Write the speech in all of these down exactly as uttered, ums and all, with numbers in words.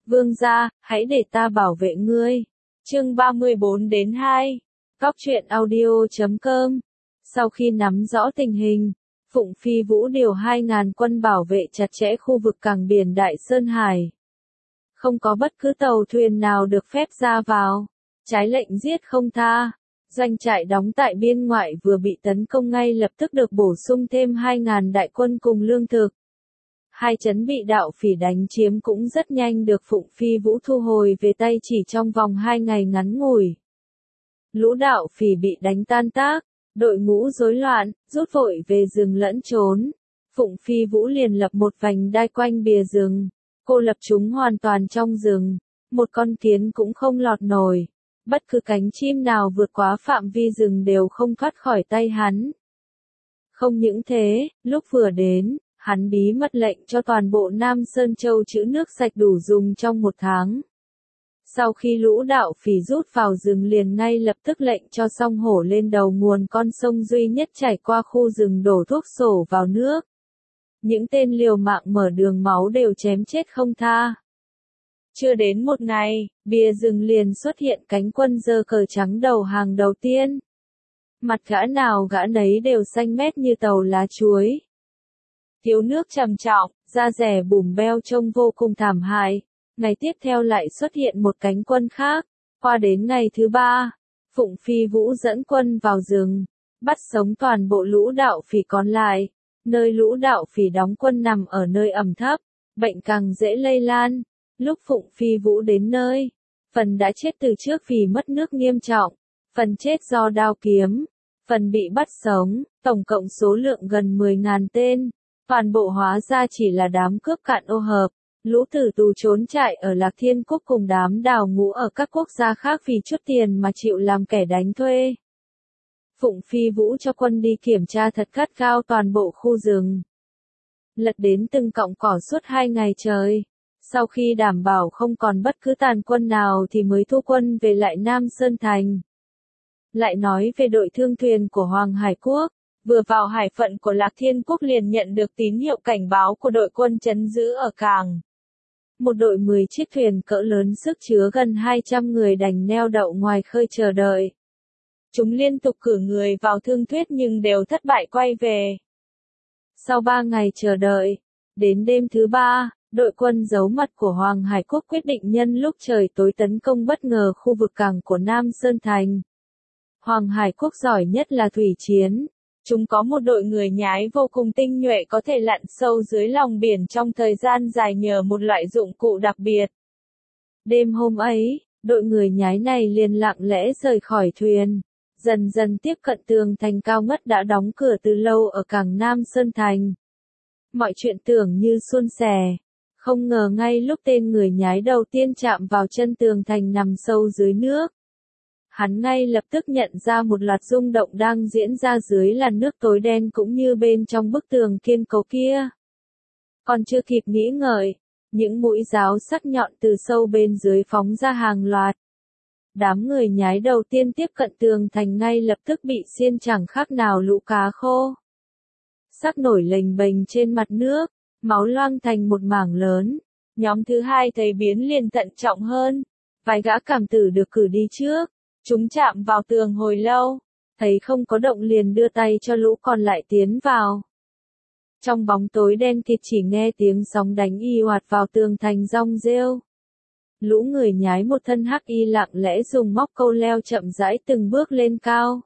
Vương gia, hãy để ta bảo vệ ngươi. Chương ba mươi bốn đến hai. Góc truyện audio chấm com. Sau khi nắm rõ tình hình, Phụng Phi Vũ điều hai ngàn quân bảo vệ chặt chẽ khu vực cảng biển Đại Sơn Hải. Không có bất cứ tàu thuyền nào được phép ra vào, trái lệnh giết không tha. Doanh trại đóng tại biên ngoại vừa bị tấn công ngay lập tức được bổ sung thêm hai ngàn đại quân cùng lương thực. Hai trấn bị đạo phỉ đánh chiếm cũng rất nhanh được Phụng Phi Vũ thu hồi về tay chỉ trong vòng hai ngày ngắn ngủi. Lũ đạo phỉ bị đánh tan tác, đội ngũ rối loạn, rút vội về rừng lẫn trốn. Phụng Phi Vũ liền lập một vành đai quanh bìa rừng, cô lập chúng hoàn toàn trong rừng, một con kiến cũng không lọt nổi. Bất cứ cánh chim nào vượt quá phạm vi rừng đều không thoát khỏi tay hắn. Không những thế, lúc vừa đến, hắn bí mật lệnh cho toàn bộ Nam Sơn Châu trữ nước sạch đủ dùng trong một tháng. Sau khi lũ đạo phỉ rút vào rừng liền ngay lập tức lệnh cho song hổ lên đầu nguồn con sông duy nhất chảy qua khu rừng đổ thuốc sổ vào nước. Những tên liều mạng mở đường máu đều chém chết không tha. Chưa đến một ngày, bìa rừng liền xuất hiện cánh quân giơ cờ trắng đầu hàng đầu tiên. Mặt gã nào gã nấy đều xanh mét như tàu lá chuối. Thiếu nước trầm trọng, da rẻ bùm beo trông vô cùng thảm hại. Ngày tiếp theo lại xuất hiện một cánh quân khác. Qua đến ngày thứ ba, Phụng Phi Vũ dẫn quân vào rừng, bắt sống toàn bộ lũ đạo phỉ còn lại. Nơi lũ đạo phỉ đóng quân nằm ở nơi ẩm thấp, bệnh càng dễ lây lan. Lúc Phụng Phi Vũ đến nơi, phần đã chết từ trước vì mất nước nghiêm trọng, phần chết do đao kiếm, phần bị bắt sống, tổng cộng số lượng gần mười nghìn tên. Toàn bộ hóa ra chỉ là đám cướp cạn ô hợp, lũ tử tù trốn chạy ở Lạc Thiên Quốc cùng đám đào ngũ ở các quốc gia khác vì chút tiền mà chịu làm kẻ đánh thuê. Phụng Phi Vũ cho quân đi kiểm tra thật gắt gao toàn bộ khu rừng, lật đến từng cọng cỏ suốt hai ngày trời. Sau khi đảm bảo không còn bất cứ tàn quân nào thì mới thu quân về lại Nam Sơn Thành. Lại nói về đội thương thuyền của Hoàng Hải Quốc, vừa vào hải phận của Lạc Thiên Quốc liền nhận được tín hiệu cảnh báo của đội quân trấn giữ ở cảng. Một đội mười chiếc thuyền cỡ lớn sức chứa gần hai trăm người đành neo đậu ngoài khơi chờ đợi. Chúng liên tục cử người vào thương thuyết nhưng đều thất bại quay về. Sau ba ngày chờ đợi, đến đêm thứ ba, đội quân giấu mật của Hoàng Hải Quốc quyết định nhân lúc trời tối tấn công bất ngờ khu vực cảng của Nam Sơn Thành. Hoàng Hải Quốc giỏi nhất là thủy chiến. Chúng có một đội người nhái vô cùng tinh nhuệ có thể lặn sâu dưới lòng biển trong thời gian dài nhờ một loại dụng cụ đặc biệt. Đêm hôm ấy, đội người nhái này liền lặng lẽ rời khỏi thuyền, dần dần tiếp cận tường thành cao ngất đã đóng cửa từ lâu ở cảng Nam Sơn Thành. Mọi chuyện tưởng như suôn sẻ. Không ngờ ngay lúc tên người nhái đầu tiên chạm vào chân tường thành nằm sâu dưới nước, hắn ngay lập tức nhận ra một loạt rung động đang diễn ra dưới làn nước tối đen cũng như bên trong bức tường kiên cố kia. Còn chưa kịp nghĩ ngợi, những mũi giáo sắc nhọn từ sâu bên dưới phóng ra hàng loạt. Đám người nhái đầu tiên tiếp cận tường thành ngay lập tức bị xiên chẳng khác nào lũ cá khô. Sắc nổi lềnh bềnh trên mặt nước, máu loang thành một mảng lớn. Nhóm thứ hai thấy biến liền thận trọng hơn. Vài gã cảm tử được cử đi trước. Chúng chạm vào tường hồi lâu, thấy không có động liền đưa tay cho lũ còn lại tiến vào. Trong bóng tối đen kịt chỉ nghe tiếng sóng đánh y oạt vào tường thành rong rêu. Lũ người nhái một thân hắc y lặng lẽ dùng móc câu leo chậm rãi từng bước lên cao.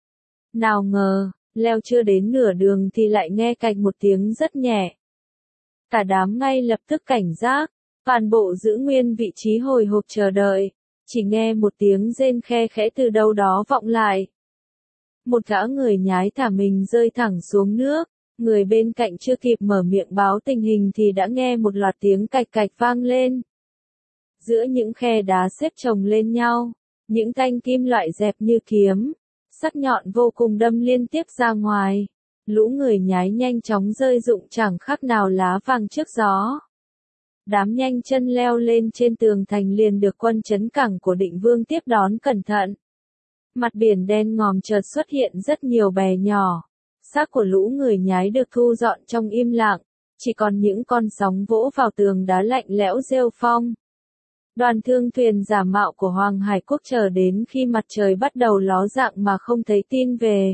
Nào ngờ, leo chưa đến nửa đường thì lại nghe cạch một tiếng rất nhẹ. Cả đám ngay lập tức cảnh giác, toàn bộ giữ nguyên vị trí hồi hộp chờ đợi. Chỉ nghe một tiếng rên khe khẽ từ đâu đó vọng lại. Một gã người nhái thả mình rơi thẳng xuống nước, người bên cạnh chưa kịp mở miệng báo tình hình thì đã nghe một loạt tiếng cạch cạch vang lên. Giữa những khe đá xếp chồng lên nhau, những thanh kim loại dẹp như kiếm, sắc nhọn vô cùng đâm liên tiếp ra ngoài. Lũ người nhái nhanh chóng rơi rụng chẳng khác nào lá vàng trước gió. Đám nhanh chân leo lên trên tường thành liền được quân trấn cảng của Định Vương tiếp đón cẩn thận. Mặt biển đen ngòm chợt xuất hiện rất nhiều bè nhỏ. Xác của lũ người nhái được thu dọn trong im lặng, chỉ còn những con sóng vỗ vào tường đá lạnh lẽo rêu phong. Đoàn thương thuyền giả mạo của Hoàng Hải Quốc chờ đến khi mặt trời bắt đầu ló dạng mà không thấy tin về.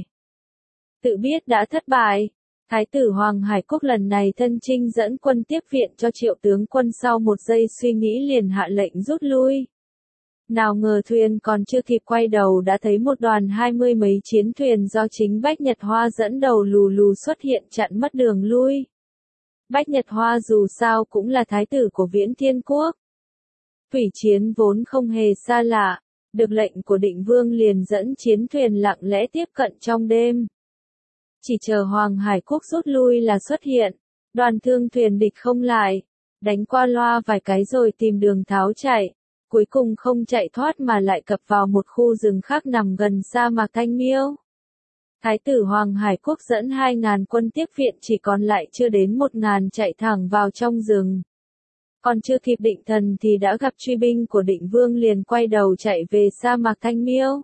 Tự biết đã thất bại, Thái tử Hoàng Hải Quốc lần này thân chinh dẫn quân tiếp viện cho Triệu tướng quân, sau một giây suy nghĩ liền hạ lệnh rút lui. Nào ngờ thuyền còn chưa kịp quay đầu đã thấy một đoàn hai mươi mấy chiến thuyền do chính Bách Nhật Hoa dẫn đầu lù lù xuất hiện chặn mất đường lui. Bách Nhật Hoa dù sao cũng là thái tử của Viễn Thiên Quốc. Thủy chiến vốn không hề xa lạ, được lệnh của Định Vương liền dẫn chiến thuyền lặng lẽ tiếp cận trong đêm. Chỉ chờ Hoàng Hải Quốc rút lui là xuất hiện, đoàn thương thuyền địch không lại, đánh qua loa vài cái rồi tìm đường tháo chạy, cuối cùng không chạy thoát mà lại cập vào một khu rừng khác nằm gần sa mạc Thanh Miêu. Thái tử Hoàng Hải Quốc dẫn hai ngàn quân tiếp viện chỉ còn lại chưa đến một ngàn chạy thẳng vào trong rừng. Còn chưa kịp định thần thì đã gặp truy binh của Định Vương liền quay đầu chạy về sa mạc Thanh Miêu.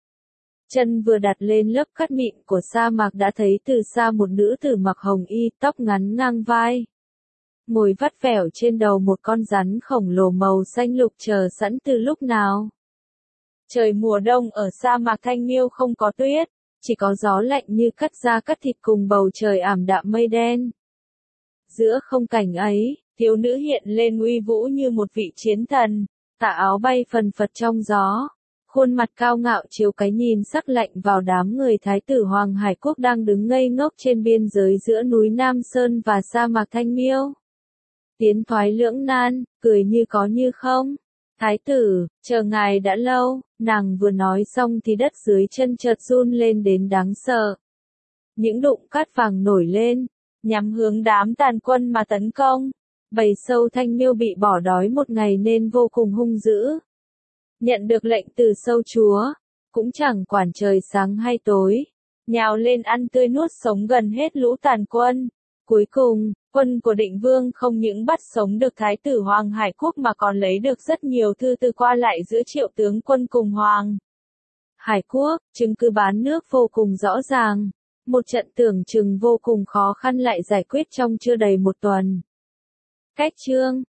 Chân vừa đặt lên lớp cát mịn của sa mạc đã thấy từ xa một nữ tử mặc hồng y, tóc ngắn ngang vai. Ngồi vắt vẻo trên đầu một con rắn khổng lồ màu xanh lục chờ sẵn từ lúc nào. Trời mùa đông ở sa mạc Thanh Miêu không có tuyết, chỉ có gió lạnh như cắt da cắt thịt cùng bầu trời ảm đạm mây đen. Giữa không cảnh ấy, thiếu nữ hiện lên uy vũ như một vị chiến thần, tà áo bay phần phật trong gió. Khuôn mặt cao ngạo chiếu cái nhìn sắc lạnh vào đám người thái tử Hoàng Hải Quốc đang đứng ngây ngốc trên biên giới giữa núi Nam Sơn và sa mạc Thanh Miêu. Tiến thoái lưỡng nan, cười như có như không. Thái tử, chờ ngài đã lâu, nàng vừa nói xong thì đất dưới chân chợt run lên đến đáng sợ. Những đụng cát vàng nổi lên, nhắm hướng đám tàn quân mà tấn công. Bầy sâu Thanh Miêu bị bỏ đói một ngày nên vô cùng hung dữ. Nhận được lệnh từ sâu chúa, cũng chẳng quản trời sáng hay tối, nhào lên ăn tươi nuốt sống gần hết lũ tàn quân. Cuối cùng, quân của Định Vương không những bắt sống được thái tử Hoàng Hải Quốc mà còn lấy được rất nhiều thư từ qua lại giữa Triệu tướng quân cùng Hoàng Hải Quốc, chứng cứ bán nước vô cùng rõ ràng. Một trận tưởng chừng vô cùng khó khăn lại giải quyết trong chưa đầy một tuần. Cách chương